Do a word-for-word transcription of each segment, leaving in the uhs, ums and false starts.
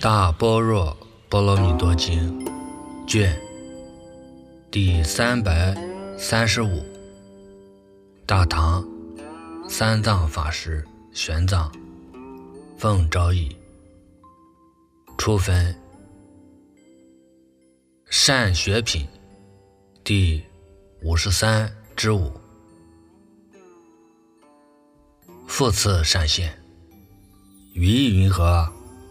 大般若波罗蜜多经卷第三百三十五，大唐三藏法师玄奘奉诏译，初分善学品第五十三之五，复次善现，语意云何？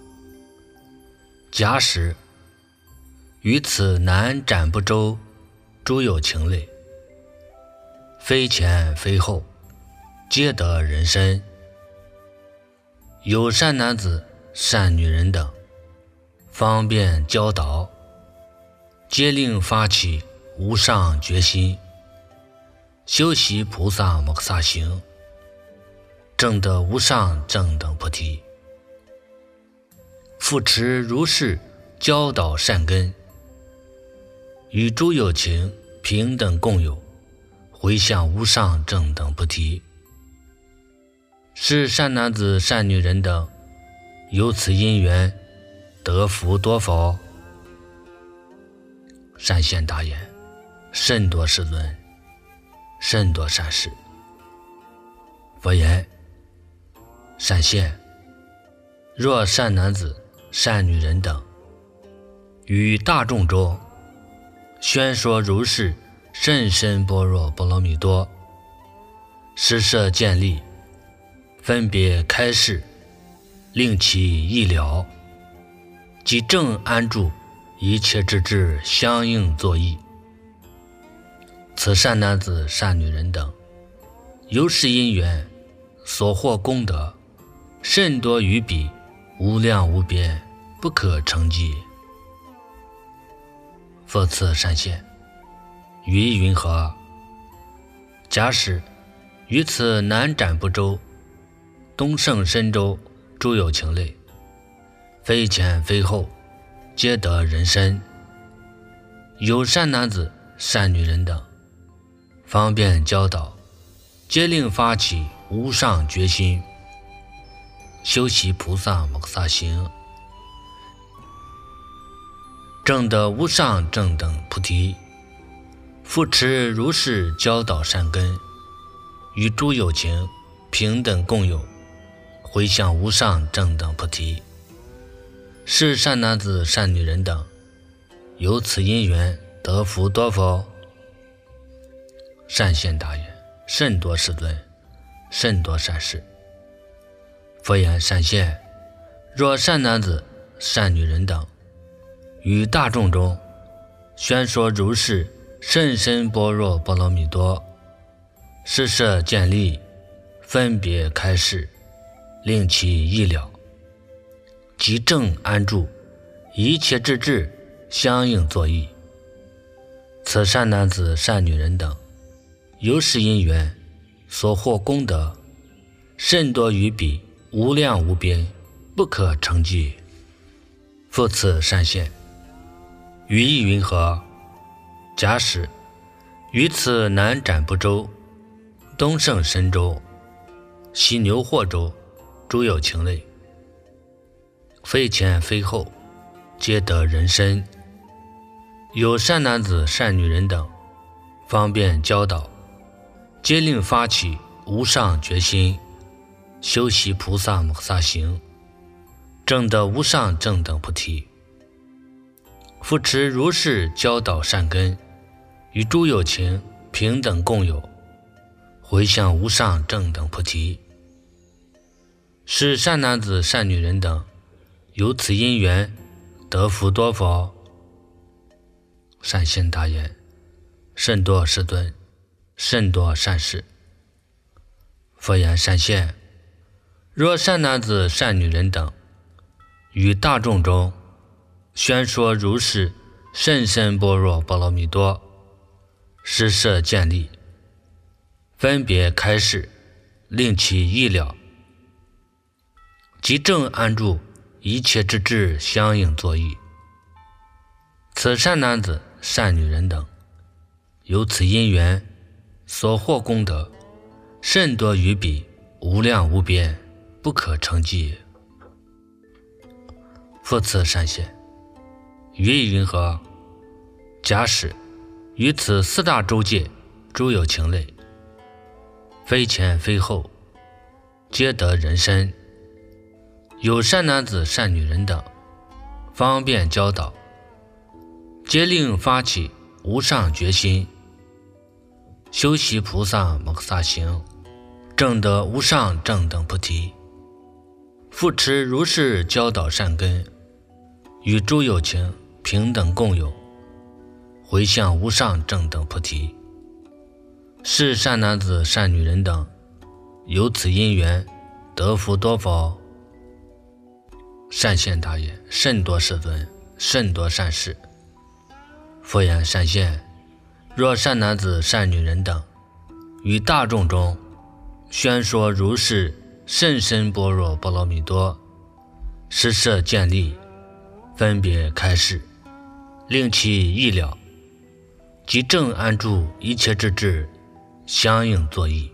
假使于此南瞻部洲诸有情类，非前非后，皆得人身，有善男子善女人等，方便教导，皆令发起无上决心，修习菩萨摩诃萨行，证得无上正等菩提。复持如是教导善根，与诸有情平等共有，回向无上正等菩提。是善男子善女人等，由此因缘得福多否？善现答言：甚多世尊，甚多善事。佛言：善现，若善男子善女人等，于大众中宣说如是甚深般若波罗蜜多，施设建立，分别开示，令其意了，即正安住一切之智，相应作意。此善男子善女人等，由是因缘所获功德，甚多于彼，无量无边，不可称计。复次善现，语意云何？假使于此南瞻部洲东胜身洲诸有情类，非前非后，皆得人身，有善男子善女人等，方便教导，皆令发起无上决心，修习菩萨摩诃萨行，证得无上正等菩提。复持如是教导善根，与诸有情平等共有，回向无上正等菩提。是善男子善女人等，由此因缘得福多否？善现答言：甚多世尊，甚多善事。佛言：善现，若善男子善女人等，于大众中宣说如是甚深般若波罗蜜多，施设建立，分别开示，令其意了，即正安住一切之智，相应作意。此善男子善女人等，由是因缘所获功德，甚多于彼，无量无边，不可称计。复次善现，语意云何？假使于此南瞻部洲东胜身洲西牛货洲诸有情类，非前非后，皆得人身，有善男子善女人等，方便教导，皆令发起无上决心，修习菩萨摩诃萨行，证得无上正等菩提。复持如是教导善根，与诸有情平等共有，回向无上正等菩提。是善男子善女人等，由此因缘得福多否？善现答言：甚多世尊，甚多善事。佛言：善现，若善男子善女人等，于大众中宣说如是甚深般若波罗蜜多，施设建立，分别开示，令其意了，即正安住一切之智，相应作意。此善男子善女人等，由此因缘所获功德，甚多于彼，无量无边，不可称计。 复次善现，于意云何？假使于此四大洲界诸有情类，非前非后，皆得人身，有善男子善女人等，方便教导，皆令发起无上决心，修习菩萨摩诃萨行，证得无上正等菩提。复持如是教导善根，与诸有情平等共有，回向无上正等菩提。是善男子善女人等，由此因缘得福多否？善现大言，甚多世尊，甚多善事。佛言：善现，若善男子善女人等，于大众中宣说如是甚深般若波罗蜜多，施设建立，分别开示，令其意了，即正安住一切之智，相应作意。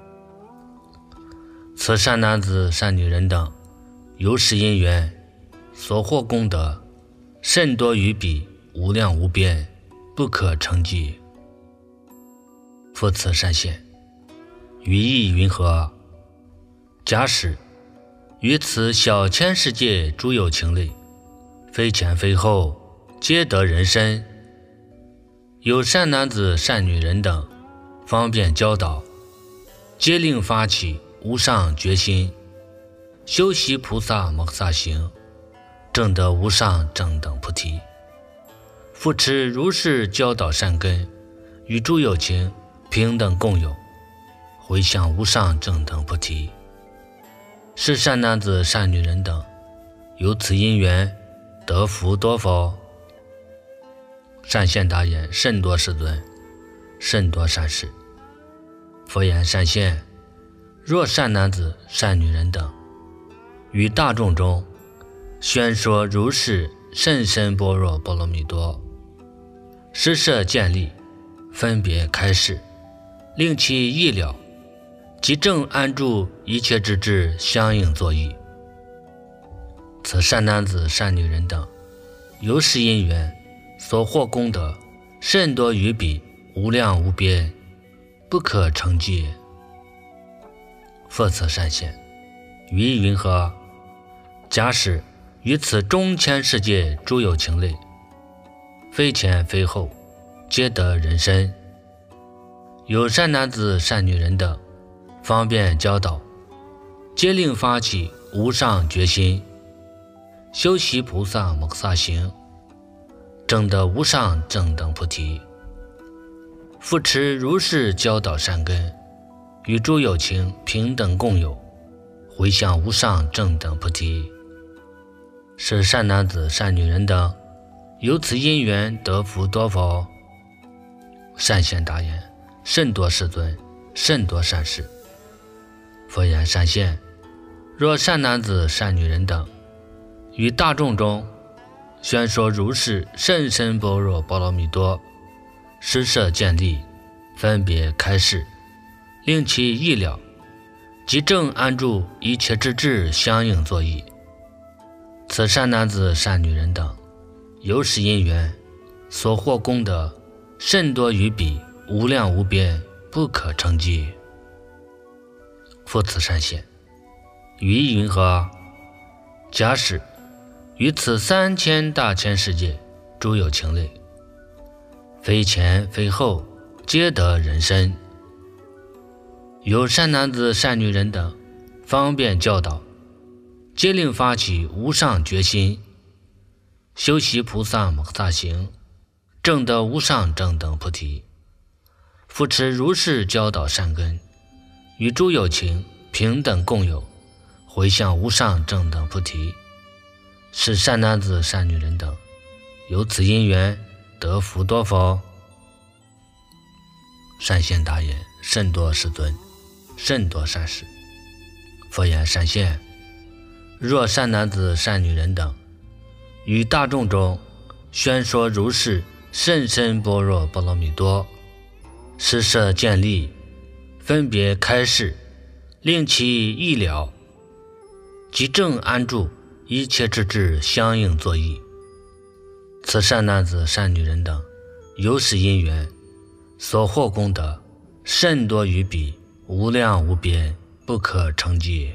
此善男子善女人等，由是因缘所获功德，甚多于彼，无量无边，不可称计。复次善现，于意云何？假使于此小千世界诸有情类，非前非后，皆得人身，有善男子善女人等，方便教导，皆令发起无上决心，修习菩萨摩诃萨行，证得无上正等菩提。复持如是教导善根，与诸有情平等共有，回向无上正等菩提。是善男子善女人等，由此因缘得福多否？善现大言，甚多世尊，甚多善事。佛言：善现，若善男子善女人等，于大众中宣说如是甚深般若波罗蜜多，施设建立，分别开示，令其意了，即正安住一切之智，相应作意。此善男子善女人等，由是因缘所获功德，甚多于彼，无量无边，不可称计。复次善现，于意云何？假使于此中千世界诸有情类，非前非后，皆得人身，有善男子善女人等，方便教导，皆令发起无上决心，修习菩萨摩诃萨行，证得无上正等菩提。复持如是教导善根，与诸有情平等共有，回向无上正等菩提。是善男子善女人等，由此因缘得福多否？善现大言，甚多世尊，甚多善事。佛言：善现，若善男子善女人等，于大众中宣说如是甚深般若波罗蜜多，施设建立，分别开示，令其意了，即正安住一切之智，相应作意。此善男子善女人等，由是因缘所获功德，甚多于彼，无量无边，不可称计。复次善现，于意云何？假使于此三千大千世界诸有情类，非前非后，皆得人身，有善男子善女人等，方便教导，皆令发起无上决心，修习菩萨摩诃萨行，证得无上正等菩提。复持如是教导善根，与诸有情平等共有，回向无上正等菩提。是善男子善女人等，由此因缘得福多否？善现大言，甚多世尊，甚多善事。佛言：善现，若善男子善女人等，于大众中宣说如是甚深般若波罗蜜多，施设建立，分别开示，令其意了，即正安住一切之智相应作意。此善男子、善女人等，由是因缘所获功德，甚多于彼，无量无边，不可称计。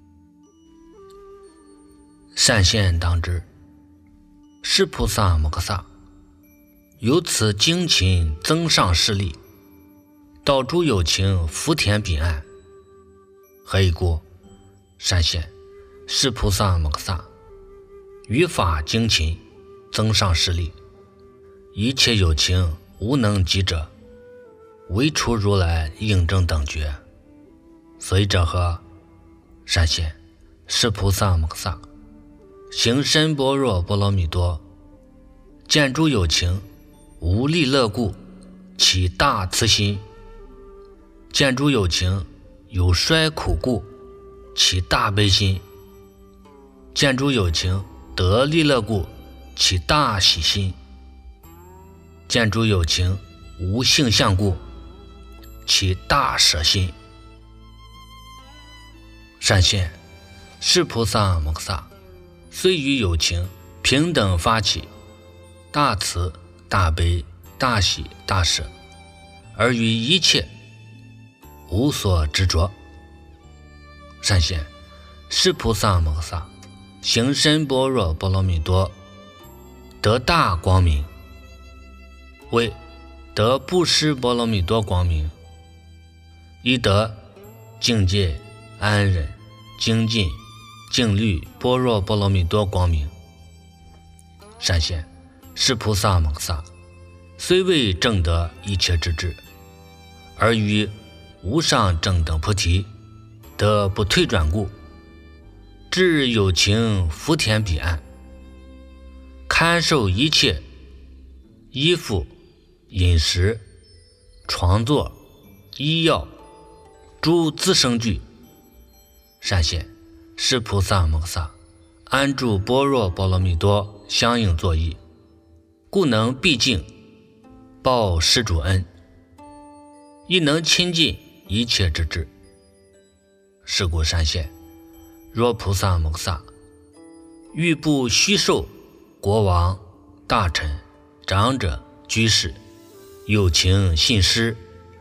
善现当知，是菩萨摩诃萨由此精勤增上势力，导诸有情福田彼岸。何以故？善现，是菩萨摩诃萨于法精勤增上势力，一切有情无能及者，唯除如来应正等觉。所以者何？善现，是菩萨摩诃萨行深般若波罗蜜多，见诸有情无利乐故，起大慈心；见诸有情有衰苦故，起大悲心；见诸有情得利乐故，起大喜心；见诸有情无性相故，起大舍心。善现，是菩萨摩诃萨虽与有情平等发起大慈大悲大喜大舍，而于一切无所执着。善现，是菩萨摩诃萨行深般若波罗蜜多，得大光明，为得布施波罗蜜多光明，以得境界安忍精进静虑般若波罗蜜多光明。善现，是菩萨摩诃萨虽未证得一切之智，而于无上正等菩提得不退转故，至有情福田彼岸，堪受一切衣服饮食床座医药诸资生具。善现，是菩萨摩诃萨安住般若波罗蜜多相应作意，故能毕竟报施主恩，亦能亲近一切之智。是故善现，若菩萨摩诃萨欲不虚受国王大臣长者居士有情信施，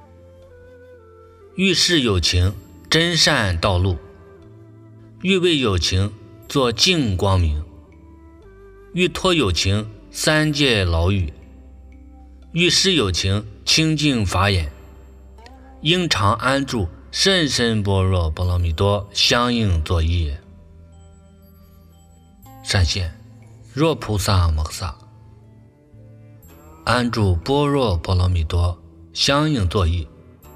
欲示有情真善道路，欲为有情作净光明，欲脱有情三界牢狱，欲使有情清净法眼，应常安住甚深般若波罗蜜多相应作意。善现，若菩萨摩诃萨安住般若波罗蜜多相应作意，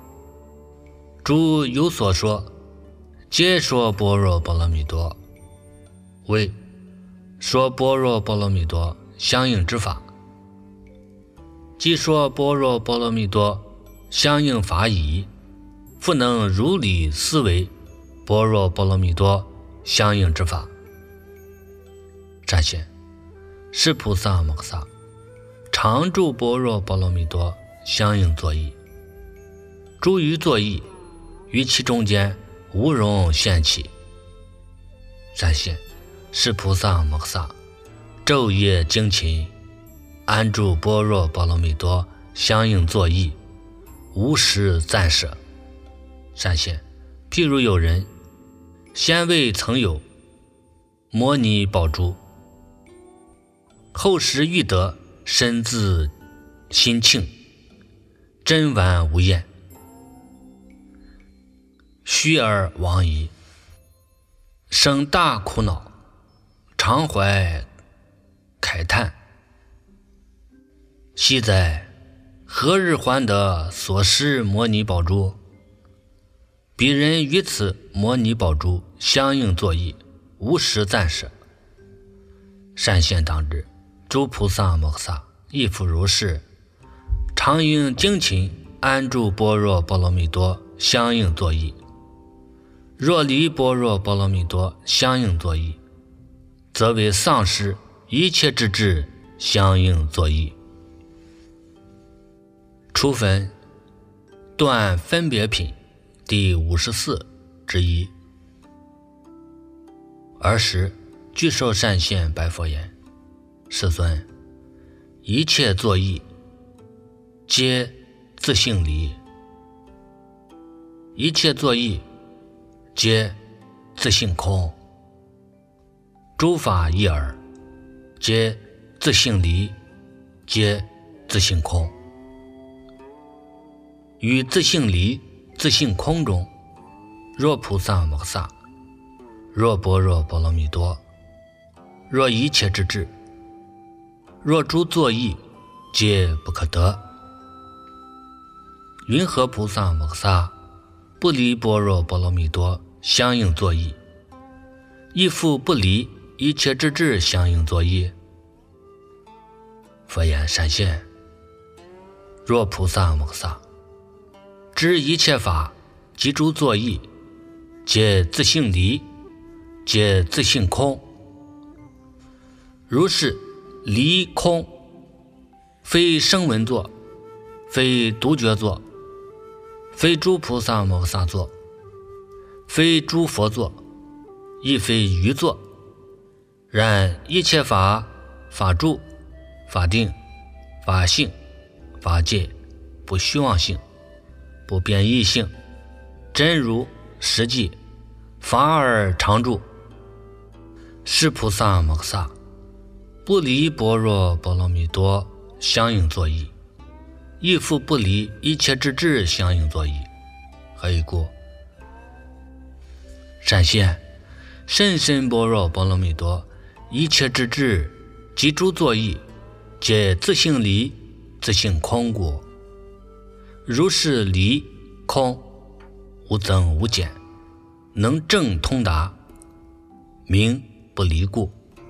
诸有所说，皆说般若波罗蜜多，为说般若波罗蜜多相应之法。既说般若波罗蜜多相应法已，复能如理思维般若波罗蜜多相应之法。善现，是菩萨摩诃萨常住般若波罗蜜多相应作意，诸于作意于其中间无容现起。善现，是菩萨摩诃萨昼夜精勤安住般若波罗蜜多相应作意，无时暂舍。善现，譬如有人先未曾有摩尼宝珠，后时欲得，身自心庆，珍玩无厌，虚而亡矣，生大苦恼，常怀慨叹，昔哉，何日还得所失摩尼宝珠？彼人于此摩尼宝珠相应作意，无时暂舍。善现当知，诸菩萨摩诃萨亦复如是，常应精勤安住般若波罗蜜多相应作意。若离般若波罗蜜多相应作意，则为丧失一切之智相应作意。初分断分别品第五十四之一。尔时具寿善现白佛言：世尊，一切作意皆自性离，一切作意皆自性空，诸法一耳，皆自性离，皆自性空。于自性离、自性空中，若菩萨摩诃萨，若般若波罗蜜多，若一切之智，若诸作意，皆不可得。云何菩萨摩诃萨不离般若波罗蜜多相应作意，亦复不离一切之智相应作意？佛言：善现，若菩萨摩诃萨，知一切法及诸作意，皆自性离，皆自性空。如是离空，非声闻作，非独觉作，非诸菩萨摩诃萨作，非诸佛作，亦非余作。然一切法，法住、法定、法性、法界，不虚妄性，不变异性，真如实际，法而常住。是菩萨摩诃萨不离般若波罗蜜多相应作意，亦复不离一切之智相应作意。何以故？善现，甚深般若波罗蜜多一切之智及诸作意，皆自性离，自性空故。如是离空，无增无减，能正通达，名不离故。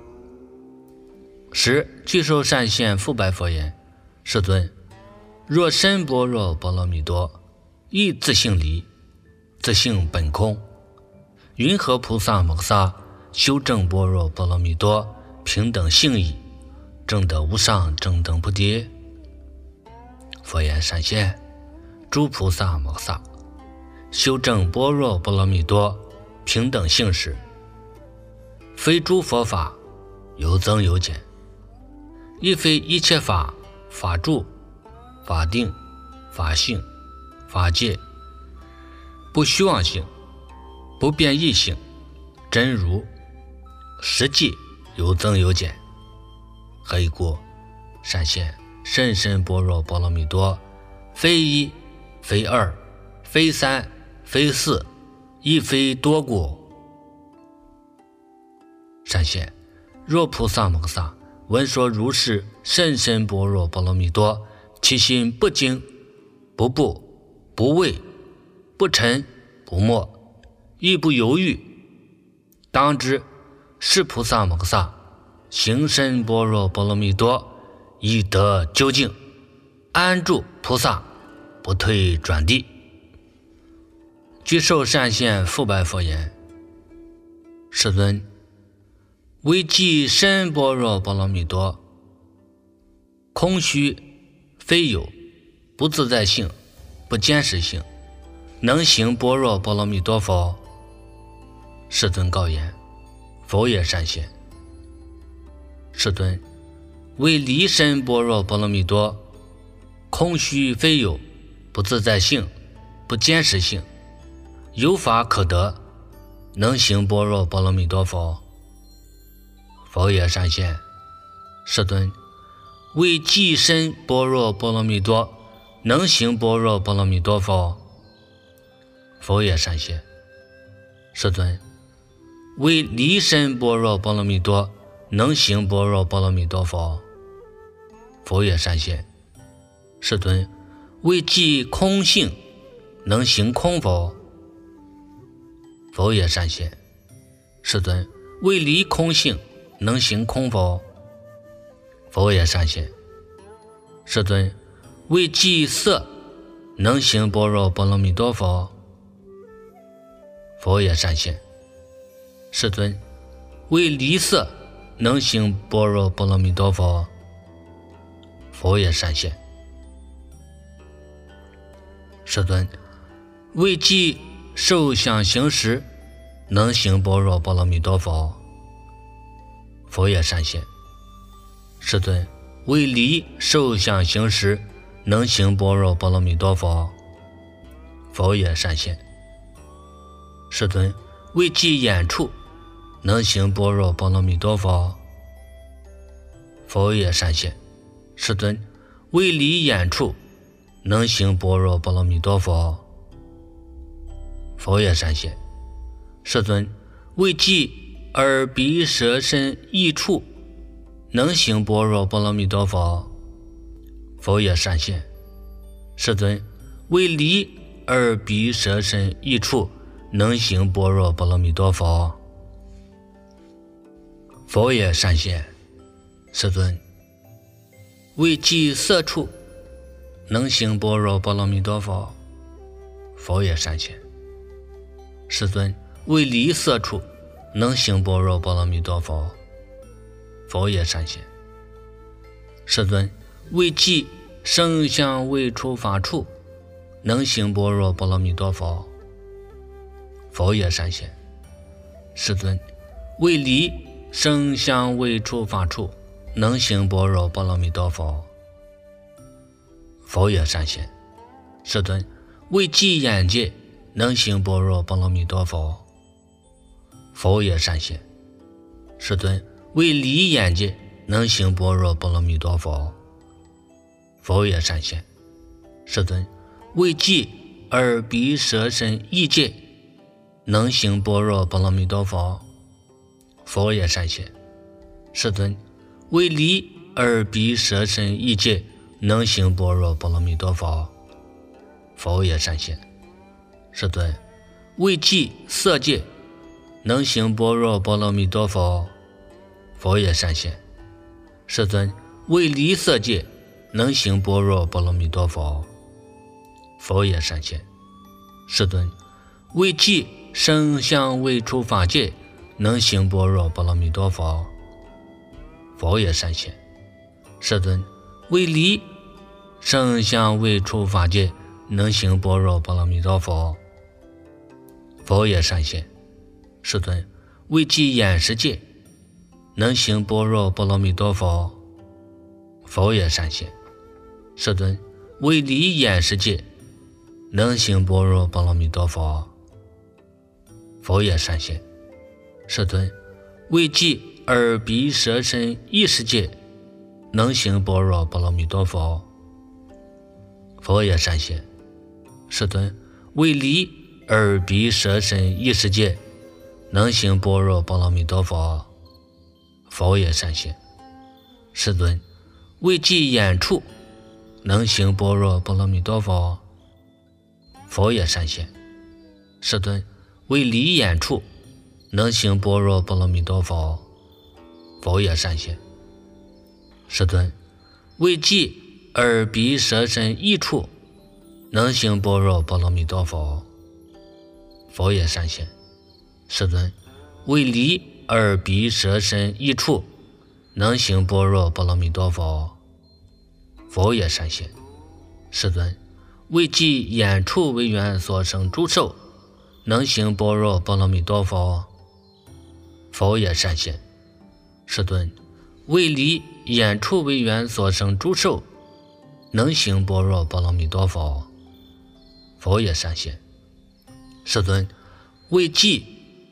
十具寿善现复白佛言：世尊，若深般若波罗蜜多，亦自性离，自性本空。云何菩萨摩诃萨修正般若波罗蜜多平等性意，证得无上正等菩提？佛言：善现，诸菩萨摩诃萨修正般若波罗蜜多平等性时，非诸佛法有增有减，亦非一切法法住、法定、法性、法界，不虚妄性，不变异性，真如实际，有增有减。何以故？善现，甚深般若波罗蜜多，非一，非二，非三，非四，亦非多故。善现，若菩萨摩诃萨闻说如是甚深般若波罗蜜多，其心不惊、不怖、不畏、不沉、不没，亦不犹豫，当知是菩萨摩诃萨行深般若波罗蜜多，已得究竟，安住菩萨，不退转地。具寿善现复白佛言：世尊，为即深般若波罗蜜多，空虚非有，不自在性，不坚实性，能行般若波罗蜜多否？世尊告言：否也。善现，世尊，为离深般若波罗蜜多，空虚非有，不自在性，不坚实性，有法可得，能行般若波罗蜜多否？否也。善现，世尊，为即深般若波罗蜜多，能行般若波罗蜜多否？否也。善现，世尊，为离深般若波罗蜜多，能行般若波罗蜜多否？否也。善现，世尊，为即空性，能行空否？否也。善现，世尊，为离空性，能行空否？否也。善现，世尊，为即色，能行般若波罗蜜多否？否也。善现，世尊，为离色，能行般若波罗蜜多否？否也。善现，世尊，为即受想行识，能行般若波罗蜜多否？ 佛也善现。世尊，为离受想行识，能行般若波罗蜜多佛，佛也善现。世尊，为记眼处，能行般若波罗蜜多佛，佛也善现。世尊，为离眼处，能行般若波罗蜜多佛，佛也善现。世尊，为记耳鼻舌身意处，能行般若波罗蜜多佛，佛也善现。世尊，为离耳鼻舌身意处，能行般若波罗蜜多佛，佛也善现。世尊，为记色处，能行般若波罗蜜多佛，佛也善现。世尊，为离色处，能行般若波罗蜜多佛，佛也善现。世尊，为记声香味触法处，能行般若波罗蜜多佛，佛也善现。世尊，为离声香味触法处，能行般若波罗蜜多佛，佛也善现。世尊，为记眼界，能行般若波罗蜜多佛，佛也善现。世尊，为离眼界，能行般若波罗蜜多佛，佛也善现。世尊，为记耳鼻舌身意界，能行般若波罗蜜多佛，佛也善现。世尊，为离耳鼻舌身意界，能行般若波罗蜜多佛，佛也善现。世尊，为记色界，能行般若波罗蜜多佛，佛也善现。世尊，为离色界，能行般若波罗蜜多佛，佛也善现。世尊，为记声香味触法界，能行般若波罗蜜多佛，佛也善现。世尊，为离声香味触法界，能行般若波罗蜜多佛，佛也善现。世尊，为记眼识界，能行般若波罗蜜多佛，佛也善现。世尊，为离眼识界，能行般若波罗蜜多佛，佛也善现。世尊，为记耳鼻舌身意识界，能行般若波罗蜜多佛，佛也善现。世尊，为离耳鼻舌身意识界，能行般若波罗蜜多佛，佛也善现。世尊，为记眼处，能行般若波罗蜜多佛，佛也善现。世尊，为离眼处，能行般若波罗蜜多佛，佛也善现。世尊，为记耳鼻舌身意处，能行般若波罗蜜多佛，佛也善现。世尊，为离耳鼻舌身意处，能行般若波罗蜜多佛，佛也善现。世尊，为记眼处为缘所生诸受，能行般若波罗蜜多佛，佛也善现。世尊，为离眼处为缘所生诸受，能行般若波罗蜜多佛，佛也善现。世尊，为记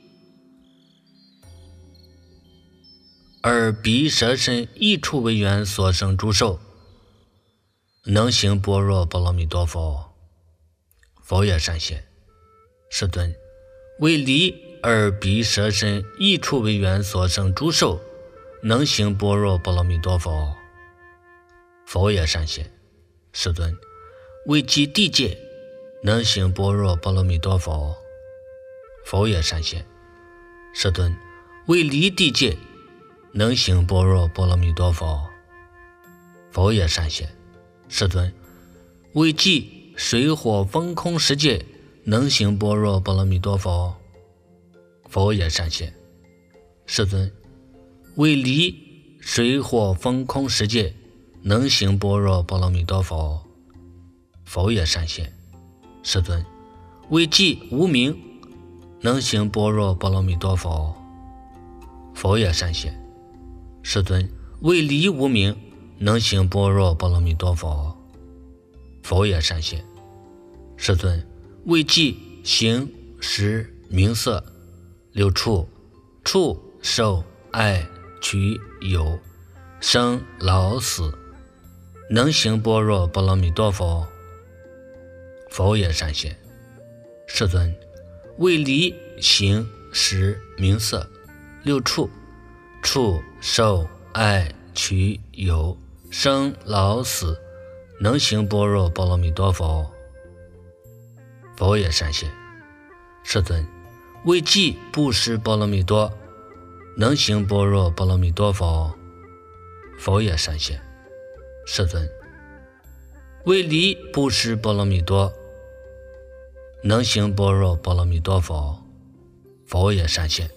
耳鼻舌身意处为缘所生诸受，能行般若波罗蜜多佛，佛也善现。世尊，为离耳鼻舌身意处为缘所生诸受，能行般若波罗蜜多佛，佛也善现。世尊，为记地界，能行般若波罗蜜多佛，佛也善现。世尊，为离地界，能行般若波罗蜜多佛，佛也善现。世尊，为记水火风空十界，能行般若波罗蜜多佛，佛也善现。世尊，为离水火风空十界，能行般若波罗蜜多佛，佛也善现。世尊，为记无明，能行般若波罗蜜多佛，佛也善现。 世尊，为离无明，能行般若波罗蜜多佛。佛也善现。世尊，为记行识名色六处，触受爱取有生老死，能行般若波罗蜜多佛。佛也善现。世尊，为离行识名色六处，触受爱取有生老死，能行般若波罗蜜多佛。佛也善现。世尊，为记布施波罗蜜多，能行般若波罗蜜多佛。佛也善现。世尊，为离布施波罗蜜多，能行般若波罗蜜多佛。佛也善现。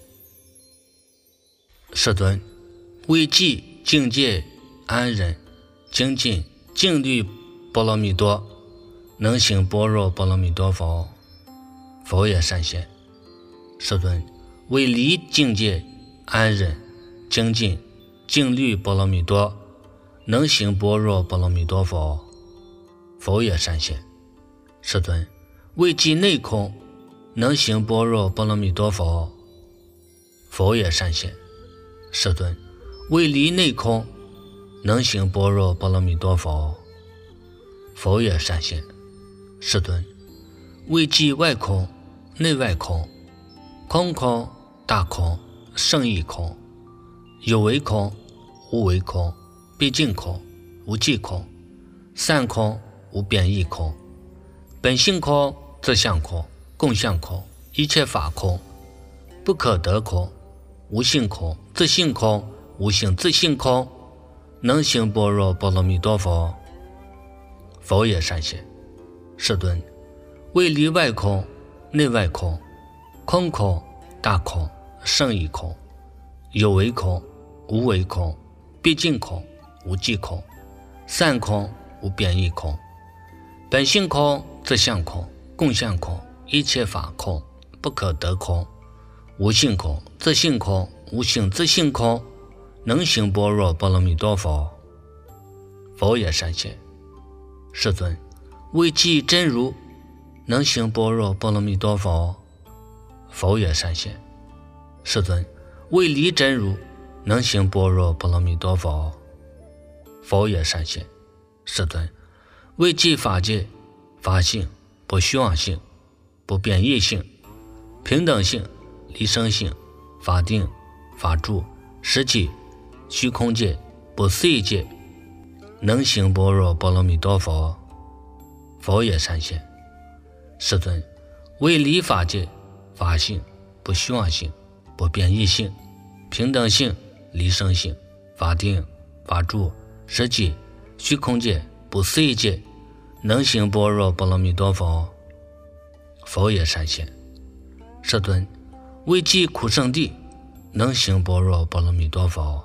世尊，为记境界安忍精进静虑波罗蜜多，能行般若波罗蜜多佛。佛也善现。世尊，为离境界安忍精进静虑波罗蜜多，能行般若波罗蜜多佛。佛也善现。世尊，为记内空，能行般若波罗蜜多佛。佛也善现。世尊，为离内空，能行般若波罗蜜多佛。佛也善现。世尊，为记外空内外空，空空大空胜义空，有为空无为空，毕竟空无际空，散空无变异空，本性空自相空共相空，一切法空不可得空，无性空自性空无性自性空，能行般若波罗蜜多佛。佛也善现。世尊，为离外空内外空，空空大空胜义空，有为空无为空，毕竟空无际空，散空无变异空，本性空自相空共相空，一切法空不可得空，无性空自性空无性自性空，能行般若波罗蜜多佛。佛也善现。世尊，为记真如，能行般若波罗蜜多佛。佛也善现。世尊，为离真如，能行般若波罗蜜多佛。佛也善现。世尊，为记法界法性不虚妄性不变异性平等性离生性法定法住实际虚空界不思议界，能行般若波罗蜜多佛。佛也善现。世尊，为离法界法性不虚妄性不变异性平等性离生性法定法住实际虚空界不思议界，能行般若波罗蜜多佛。佛也善现。世尊，为记苦圣地，能行般若波罗蜜多佛。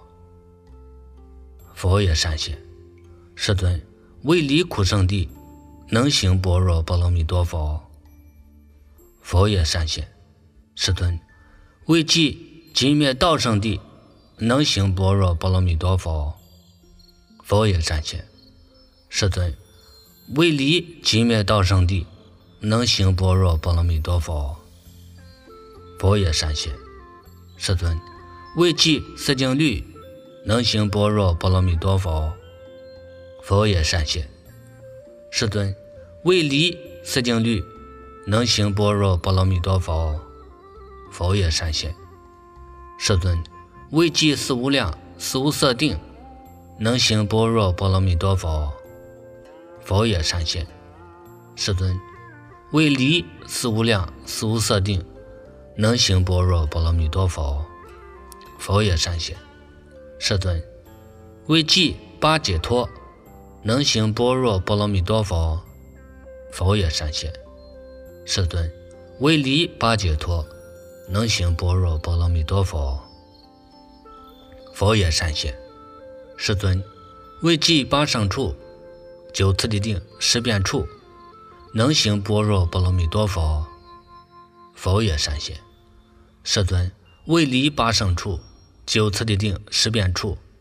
佛也善现。世尊，为离苦圣地，能行般若波罗蜜多佛。佛也善现。世尊，为记寂灭道圣地，能行般若波罗蜜多佛。佛也善现。世尊，为离寂灭道圣地，能行般若波罗蜜多佛。佛也善现。世尊，为记四经律，能行般若波罗蜜多佛。佛也善现。世尊，为离四经律，能行般若波罗蜜多佛。佛也善现。世尊，为记四无量四无色定，能行般若波罗蜜多佛。佛也善现。世尊，为离四无量四无色定，能行般若波罗蜜多佛。佛也善现。世尊，为记八解脱，能行般若波罗蜜多佛。佛也善现。世尊，为离八解脱，能行般若波罗蜜多佛。佛也善现。世尊，为记八胜处九次第定十变处，能行般若波罗蜜多佛。佛也善现。世尊，为离八胜处九次第定十变处，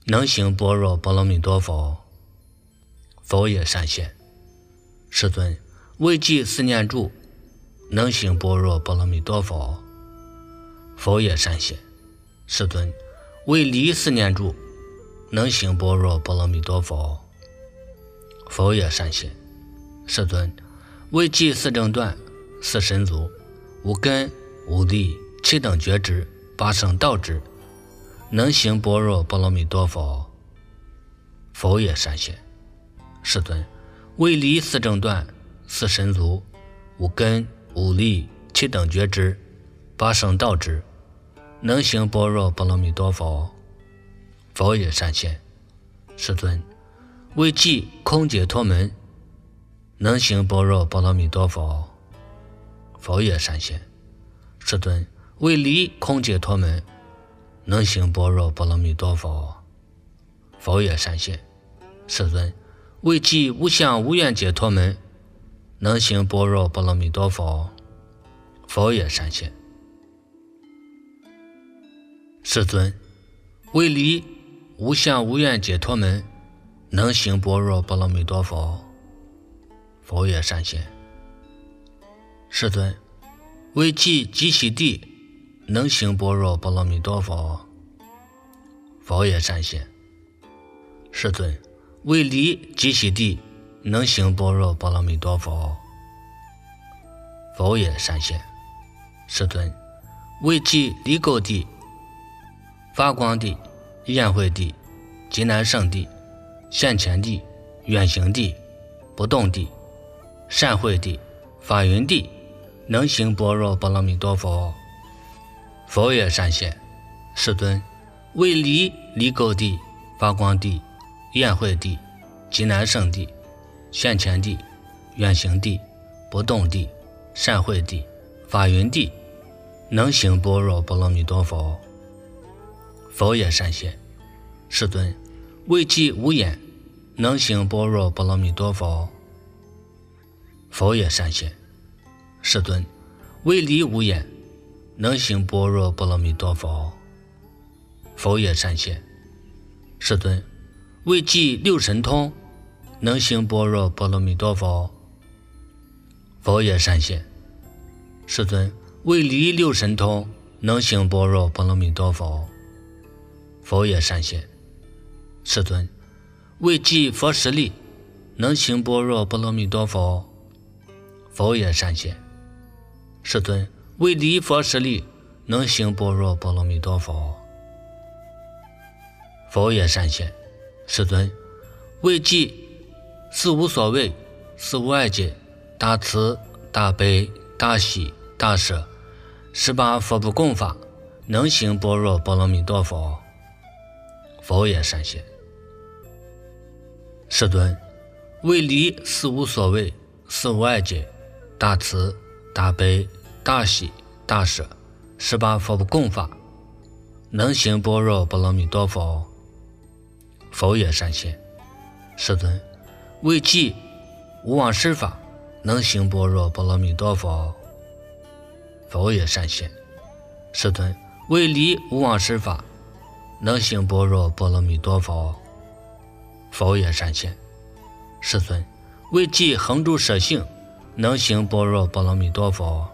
能行般若波罗蜜多佛。佛也善现。世尊，为记四念住，能行般若波罗蜜多佛。佛也善现。世尊，为离四念住，能行般若波罗蜜多佛。佛也善现。世尊，为记四正断、四神足、无根、无力、七等觉知、八圣道知，能行般若波罗蜜多佛。佛也善现。世尊，为离四正断、四神足、无根、无力、七等觉知、八圣道知，能行般若波罗蜜多佛。佛也善现。世尊，为记空解脱门，能行般若波罗蜜多佛。佛也善现。世尊，为离空解脱门，能行般若波罗蜜多佛。佛也善现。世尊，为记无相无愿解脱门，能行般若波罗蜜多佛。佛也善现。世尊，为离无相无愿解脱门，能行般若波罗蜜多佛。佛也善现。世尊，为记极喜地，能行般若波罗蜜多佛。佛也善现。世尊，为离极喜地，能行般若波罗蜜多佛。佛也善现。世尊，为记离垢地、发光地、焰慧地、极难胜地、现前地、远行地、不动地、善慧地、法云地，能行般若波罗蜜多佛。佛也善现。世尊，为离离垢地、发光地、焰慧地、极难胜地、现前地、远行地、不动地、善慧地、法云地，能行般若波罗蜜多佛。佛也善现。世尊，为记无眼，能行般若波罗蜜多佛。佛也善现。世尊，为离无眼，能行般若波罗蜜多佛。佛也善现。世尊，为记六神通，能行般若波罗蜜多佛。佛也善现。世尊，为离六神通，能行般若波罗蜜多佛。佛也善现。世尊，为记佛实力，能行般若波罗蜜多佛。佛也善现。世尊，为离佛实力，能行般若波罗蜜多佛。佛也善现。世尊，为记四无所谓、四无碍解、大慈、大悲、大喜、大舍十八佛不共法，能行般若波罗蜜多佛。佛也善现。世尊，为离四无所谓、四无碍解、大慈、大悲、大喜、大舍十八佛不共法，能行般若波罗蜜多佛。佛也善现。世尊，为记无妄施法，能行般若波罗蜜多佛。佛也善现。世尊，为离无妄施法，能行般若波罗蜜多佛。佛也善现。世尊，为记恒住舍性，能行般若波罗蜜多佛。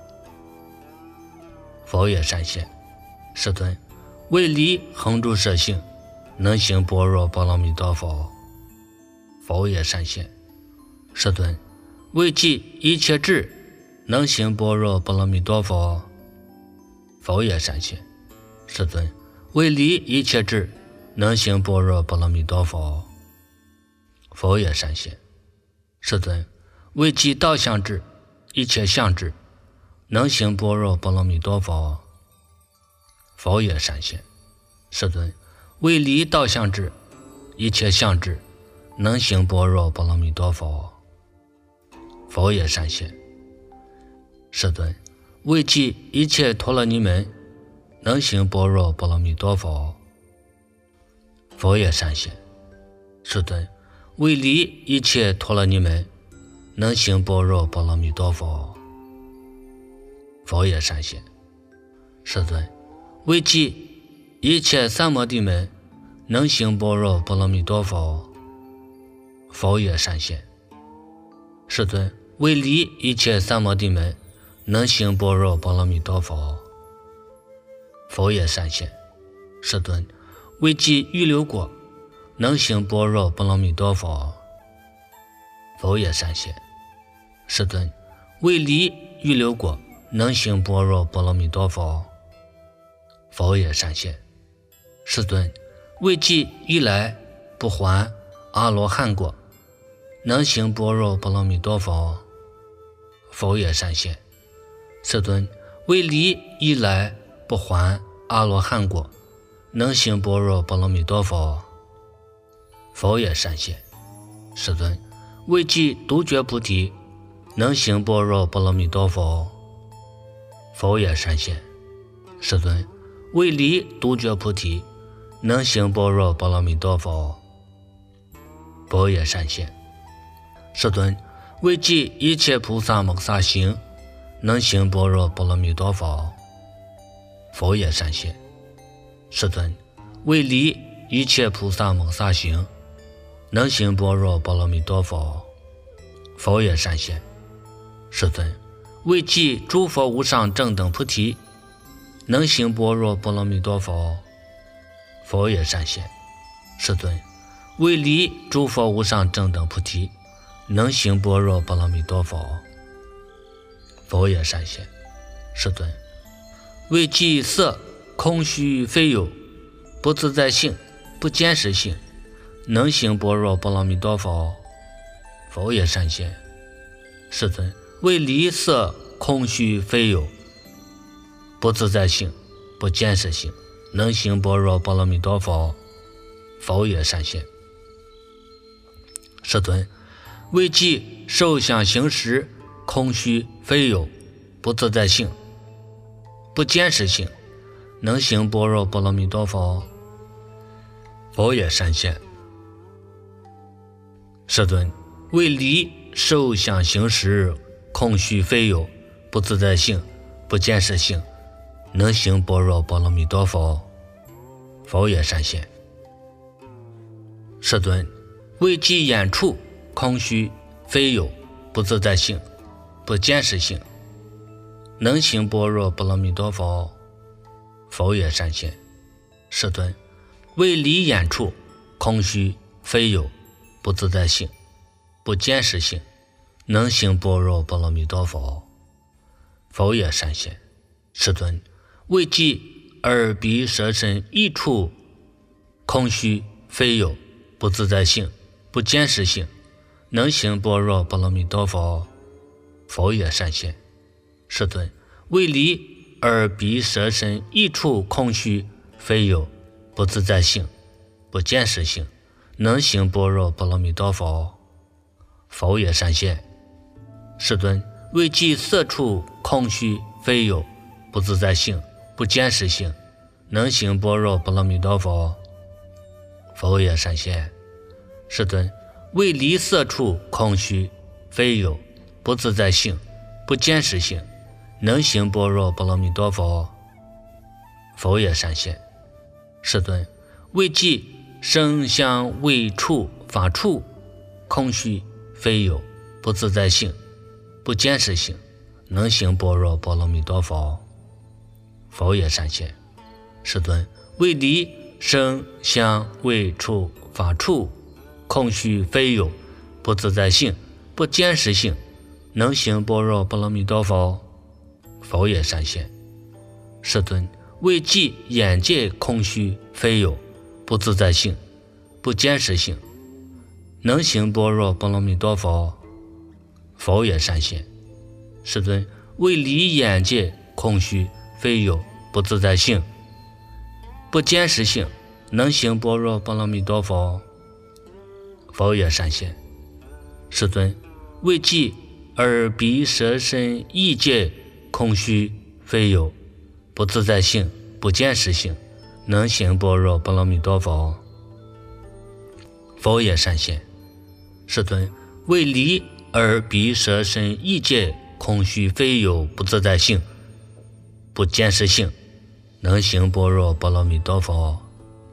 佛也善现。世尊，为离恒住舍性，能行般若波罗蜜多佛。佛也善现。世尊，为记一切智，能行般若波罗蜜多佛。佛也善现。世尊，为离一切智，能行般若波罗蜜多佛。佛也善现。世尊，为记道相智、一切相智，能行般若波罗蜜多佛。佛也善现。世尊，为离道相智、一切相智，能行般若波罗蜜多佛。佛也善现。世尊，为记一切陀罗尼门，能行般若波罗蜜多佛。佛也善现。世尊，为离一切陀罗尼门，能行般若波罗蜜多佛。佛也善现。世尊，为记一切三摩地门， 能行般若波罗蜜多佛。佛也善现。世尊，为离一切三摩地门，能行般若波罗蜜多佛。佛也善现。世尊，为即预流果，能行般若波罗蜜多佛。佛也善现。世尊，为离预流果，能行般若波罗蜜多佛。佛也善现。世尊，为即一来不还阿罗汉果，能行般若波罗蜜多佛。佛也善现。世尊，为离一来不还阿罗汉果，能行般若波罗蜜多佛。佛也善现。世尊，为即独觉菩提，能行般若波罗蜜多佛。佛也善现。世尊，为离独觉菩提，能行般若波罗蜜多佛。佛也善现。世尊，为即一切菩萨摩萨行，能行般若波罗蜜多佛。佛也善现。世尊，为离一切菩萨摩萨行，能行般若波罗蜜多佛。佛也善现。世尊，为即诸佛无上正等菩提，能行般若波罗蜜多佛。佛也善现。世尊，为离诸佛无上正等菩提，能行般若波罗蜜多佛。佛也善现。世尊，为即色空虚非有，不自在性，不坚实性，能行般若波罗蜜多佛。佛也善现。世尊，为离色空虚非有，不自在性，不坚实性，能行般若波罗蜜多佛。佛也善现。世尊，为即受想行识空虚非有，不自在性，不坚实性，能行般若波罗蜜多佛。佛也善现。世尊，为离受想行识空虚非有，不自在性，不坚实性，能行般若波罗蜜多佛。佛也善现。世尊，为即眼处空虚非有，不自在性，不坚实性，能行般若波罗蜜多佛。佛也善现。世尊，为离眼处空虚非有，不自在性，不坚实性，能行般若波罗蜜多佛。佛也善现。世尊，为即耳鼻舌身意处空虚非有，不自在性，不坚实性，能行般若波罗蜜多佛。佛也善现。世尊，为离耳鼻舌身意处空虚非有，不自在性，不坚实性，能行般若波罗蜜多佛。佛也善现。世尊，为即色处空虚非有，不自在性，不坚实性，能行般若波罗蜜多佛。佛也善现。世尊，为离色处空虚非有，不自在性，不坚实性，能行般若波罗蜜多佛。佛也善现。世尊，为即声香味触法处空虚非有，不自在性，不坚实性，能行般若波罗蜜多佛。佛也善现。世尊，为离声香味触法处空虚非有，不自在性，不坚实性，能行般若波罗蜜多佛。佛也善现。世尊，为即眼界空虚非有，不自在性，不坚实性，能行般若波罗蜜多佛。佛也善现。世尊，为离眼界空虚非有，不自在性，不坚实性，能行般若波罗蜜多佛。佛也善现。世尊，为即耳鼻舌身意界空虚非有，不自在性，不坚实性，能行般若波罗蜜多佛。佛也善现。世尊，为离耳鼻舌身意界空虚非有，不自在性，不坚实性，能行般若波罗蜜多佛。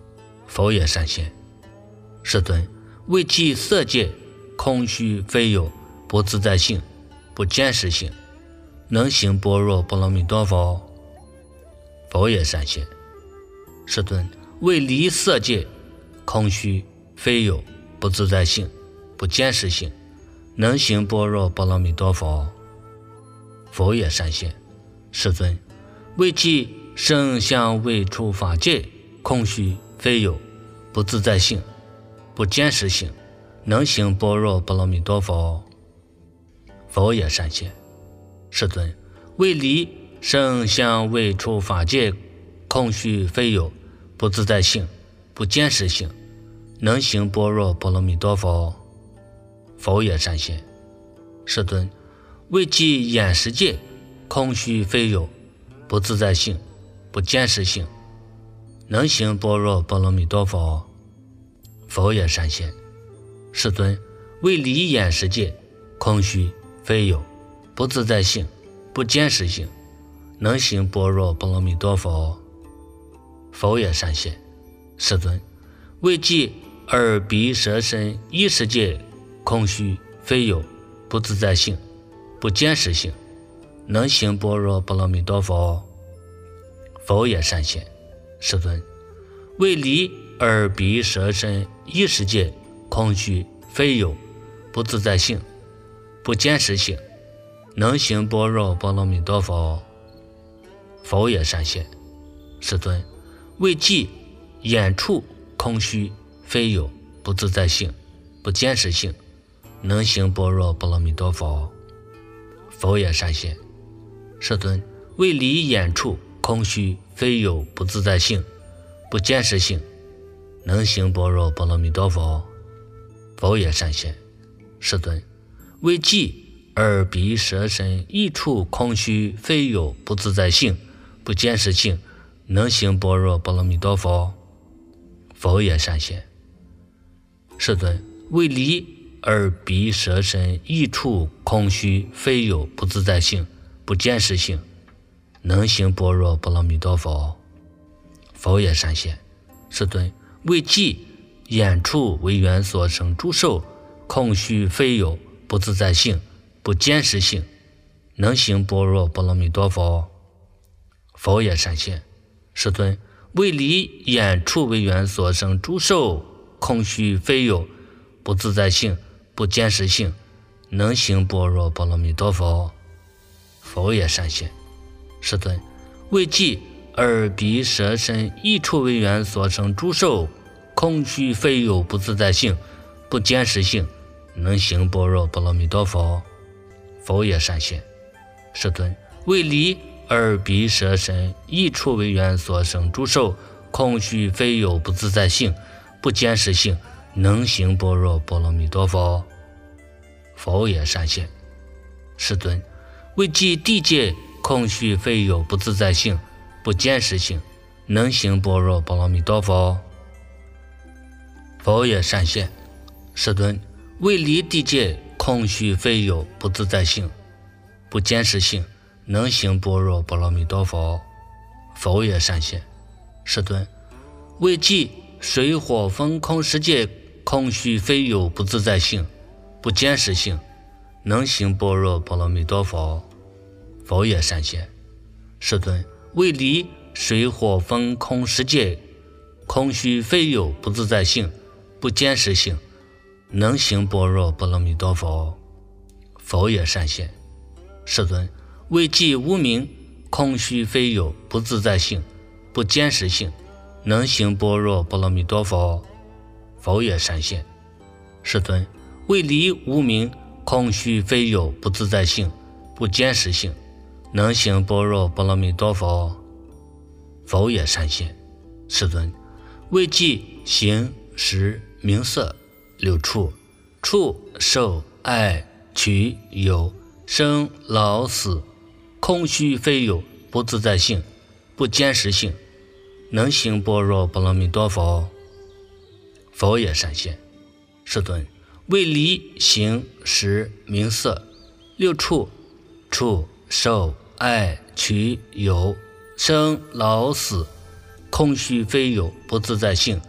否也善现。世尊，为即色界空虚非有，不自在性，不见识性，能行般若波罗蜜多佛？否也善现。世尊，为离色界空虚非有，不自在性，不见识性，能行般若波罗蜜多佛？否也善现。世尊，为即生相未处法界空虚非有，不自在性，不见识性，能行般若波罗蜜多佛？否也善现。世尊，为离生相未处法界空虚非有，不自在性，不见识性，能行般若波罗蜜多佛？否也善现。世尊，为即眼识界空虚非有，不自在性，不见识性，能行般若波罗蜜多佛？否也善现。世尊，为离眼识界空虚非有，不自在性，不见识性，能行般若波罗蜜多佛？否也善现。世尊，为即耳鼻舌身意识界空虚非有，不自在性，不见识性，能行般若波罗蜜多佛？否也善现。世尊，为离耳鼻舌身意识界空虚非有，不自在性，不见识性，能行般若波罗蜜多佛？否也善现。世尊，为即眼处空虚非有，不自在性，不见识性，能行般若波罗蜜多佛？否也善现。世尊，为离眼处空虚非有，不自在性，不见识性，能行般若波罗蜜多佛？否也善现。世尊，为即耳鼻舌身意处空虚非有，不自在性，不见识性，能行般若波罗蜜多佛？否也善现。世尊，为离耳鼻舌身意处空虚非有，不自在性，不见识性，能行般若波罗蜜多佛？否也善现。世尊，为即眼处为缘所生诸受空虚非有，不自在性，不见识性，能行般若波罗蜜多佛？否也善现。世尊，为离眼处为缘所生诸受空虚非有，不自在性，不见识性，能行般若波罗蜜多佛？否也善现。世尊，为即耳鼻舌身意处为缘所生诸受空虚非有，不自在性，不见识性，能行般若波罗蜜多佛？否也善现。世尊，为离耳鼻舌身意处为缘所生诸受空虚非有，不自在性，不见识性，能行般若波罗蜜多佛？否也善现。世尊，为即地界空虚非有，不自在性，不见识性，能行般若波罗蜜多佛？否也善现。世尊，为离地界空虚非有，不自在性，不见识性，能行般若波罗蜜多佛？否也善现。世尊，为即水火风空世界空虚非有，不自在性，不见识性，能行般若波罗蜜多佛？否也善现。世尊，为离水火风空世界空虚非有，不自在性，不见识性，能行般若波罗蜜多佛？否也善现。世尊，为即无明空虚非有，不自在性，不见识性，能行般若波罗蜜多佛？否也善现。世尊，为离无明空虚非有，不自在性，不见识性，能行般若波罗蜜多佛？否也善现。世尊，为即形识名色六处触受爱取有生老死空虚非有，不自在性，不见识性，能行般若波罗蜜多佛？否也善现。世尊，为离形识名色六处触受爱取有生老死空虚非有，不自在性，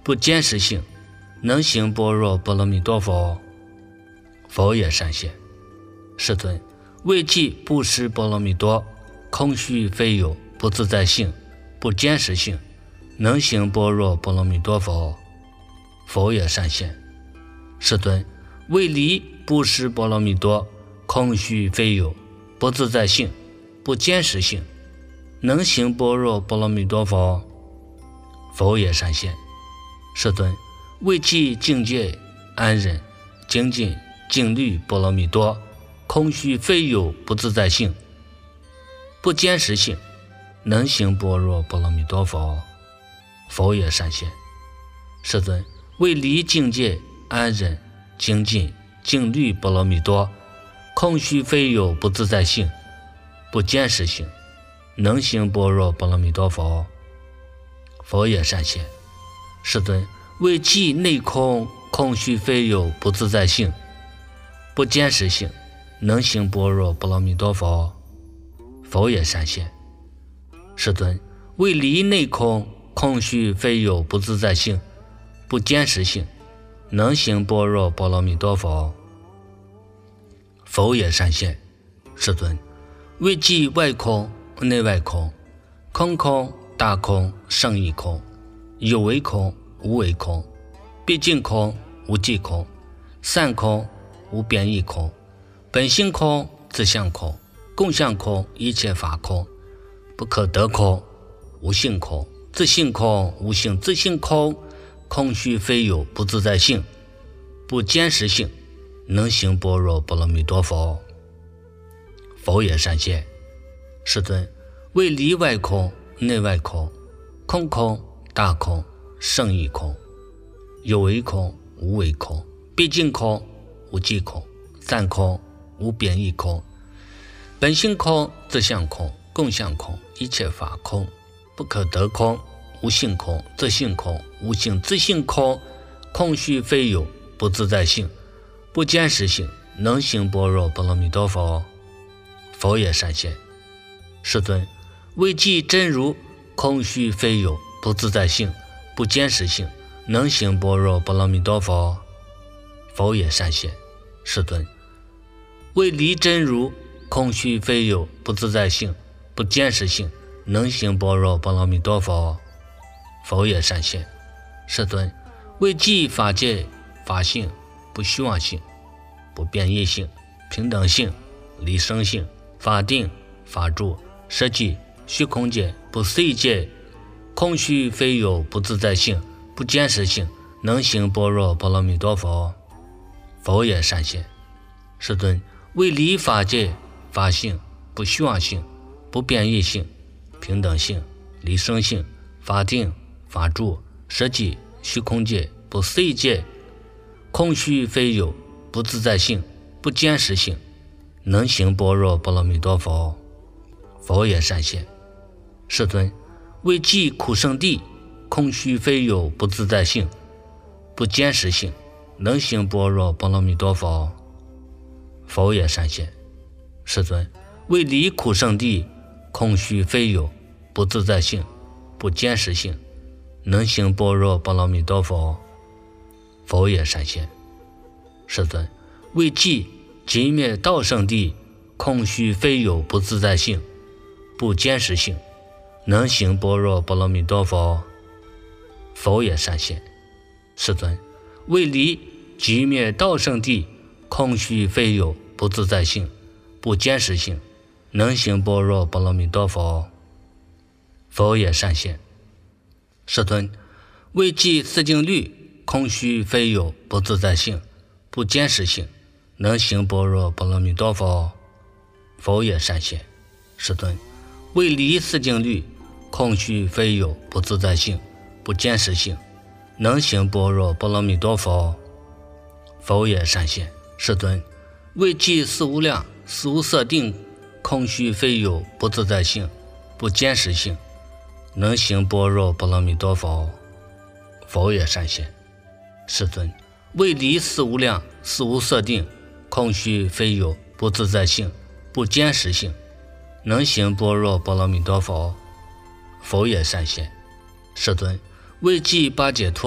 不见识性，能行般若波罗蜜多佛。佛也善现，世尊，为即不识波罗蜜多，空虚非有，不自在性，不见识性，能行般若波罗蜜多佛。佛也善现，世尊，为离不识波罗蜜多，空虚非有，不自在性，不见识性，能行般若波罗蜜多佛。佛也善现，世尊，为即境界安忍精进静虑波罗蜜多，空虚非有，不自在性，不见识性，能行般若波罗蜜多佛。佛也善现，世尊，为离境界安忍精进静虑波罗蜜多，空虚非有，不自在性，不见识性，能行般若波罗蜜多佛。佛也善现，世尊，为即内空空虚非有，不自在性，不见识性，能行般若波罗蜜多佛。佛也善现，世尊，为离内空空虚非有，不自在性，不见识性，能行般若波罗蜜多佛。佛也善现，世尊，为即外空内外空，空空大空胜义空，有为空无为空，毕竟空无际空，散空无边义空，本性空自相空，共相空一切法空，不可得空无性空，自性空无性自性空，空虚非有，不自在性，不见识性，能行般若波罗蜜多佛。佛也善现，世尊，为离外空内外空，空空大空胜义空，有为空无为空，毕竟空无际空，散空无边义空，本性空自相空，共相空一切法空，不可得空无性空，自性空无性自性空，空虚非有，不自在性，不见识性，能行般若波罗蜜多佛。佛也善现，世尊，为即真如空虚非有，不自在性，不见识性，能行般若波罗蜜多佛。佛也善现，世尊，为离真如空虚非有，不自在性，不见识性，能行般若波罗蜜多佛。佛也善现，世尊，为即法界法性，不虚妄性，不变异性，平等性，离生性，法定法住实际虚空界，不思议界，空虚非有，不自在性，不见识性，能行般若波罗蜜多佛。佛也善现，世尊，为离法界法性，不虚妄性，不变异性，平等性，离生性，法定法住实际虚空界，不思议界，空虚非有，不自在性，不见识性，能行般若波罗蜜多佛。佛也善现，世尊，为即苦圣地空虚非有，不自在性，不见识性，能行般若波罗蜜多佛。佛也善现，世尊，为离苦圣地空虚非有，不自在性，不见识性，能行般若波罗蜜多佛。佛也善现，世尊，为即极灭道圣地空虚非有，不自在性，不见识性，能行般若波罗蜜多佛。佛也善现，世尊，为离极灭道圣地空虚非有，不自在性，不见识性，能行般若波罗蜜多佛。佛也善现，世尊，为即四境律空虚非有，不自在性，不见识性，能行般若波罗蜜多佛。佛也善现，世尊，为离四境律空虚非有，不自在性，不见识性，能行般若波罗蜜多佛。佛也善现，世尊，为即四无量四无色定空虚非有，不自在性，不见识性，能行般若波罗蜜多佛。佛也善现，世尊，为离四无量四无色定空虚非有，不自在性，不见识性，能行般若波罗蜜多佛。佛也善现，世尊，为即八解脱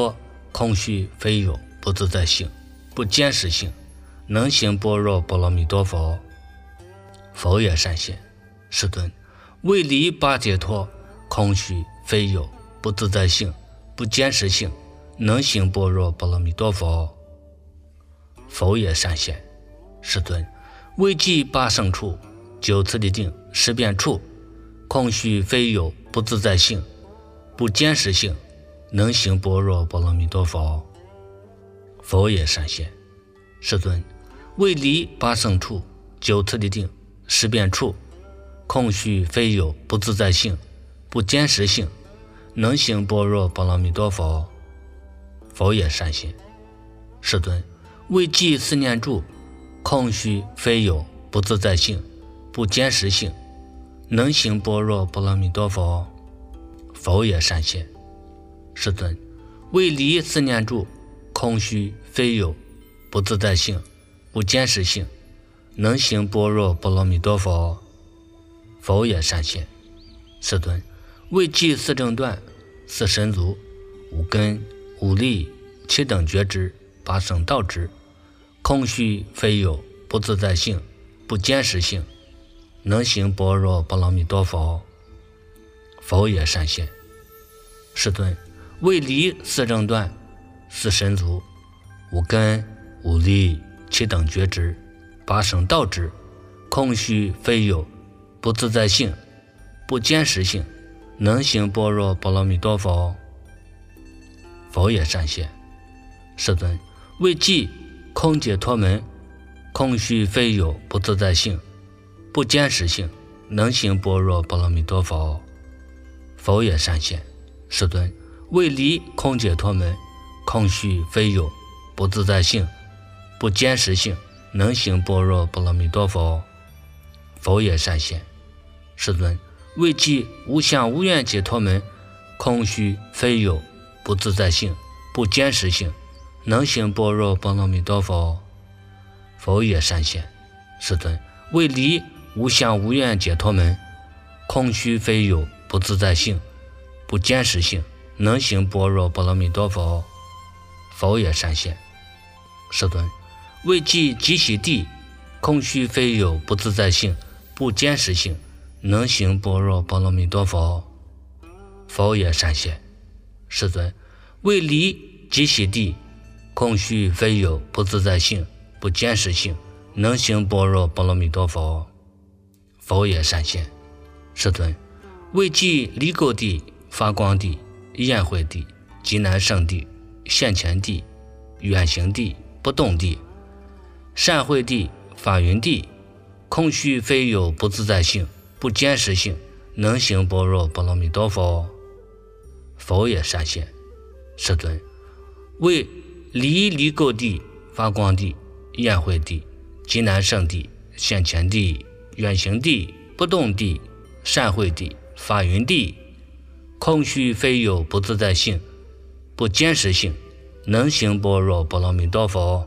空虚非有，不自在性，不见识性，能行般若波罗蜜多佛。佛也善现，世尊，为离八解脱，空虚非有，不自在性，不见识性，能行般若波罗蜜多佛。佛也善现，世尊，为寂八圣处，九次第定，十遍处，空虚非有，不自在性，不见识性，能行般若波罗蜜多佛。佛也善现，世尊，为离八圣处，九次第定，十遍处，空虚非有，不自在性，不见识性，能行般若波罗蜜多佛。佛也善现，世尊，为寂四念住，空虚非有，不自在性，不见识性，能行般若波罗蜜多佛。佛也善现，世尊，为离四念住，空虚非有，不自在性，不见识性，能行般若波罗蜜多佛。佛也善现，世尊，为寂四正断，四神足，五根，五力，七等觉知，八圣道知，空虚非有，不自在性，不见识性，能行般若波罗蜜多佛。佛也善现，世尊，为离四正断，四神足，五根，五力，七等觉知，八圣道知，空虚非有，不自在性，不见识性，能行般若波罗蜜多佛。佛也善现，世尊，为寂空解脱门，空虚非有，不自在性，不见识性，能行般若波罗蜜多佛。佛也善现，世尊，为离空解脱门，空虚非有，不自在性，不见识性，能行般若波罗蜜多佛。佛也善现，世尊，为寂无相无愿解脱门，空虚非有，不自在性，不见识性，能行般若波罗蜜多佛。佛也善现，世尊，为离无相无愿解脱门，空虚非有，不自在性，不见识性，能行般若波罗蜜多佛。佛也善现，世尊，为寂极喜地，空虚非有，不自在性，不见识性，能行般若波罗蜜多佛。佛也善现，世尊，为离极喜地，空虚非有，不自在性，不见识性，能行般若波罗蜜多佛。佛也善现，世尊，为寂离垢地，发光地，焰慧地，极难胜地，现前地，远行地，不动地，善慧地，法云地，空虚非有，不自在性，不见识性，能行般若波罗蜜多佛。佛也善现，世尊，为离离垢地，发光地，焰慧地，极难胜地，现前地，远行地，不动地，善慧地，法云地，空虚非有，不自在性，不见识性，能行般若波罗蜜多佛。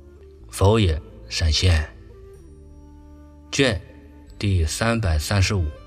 佛也善现。卷第三百三十五。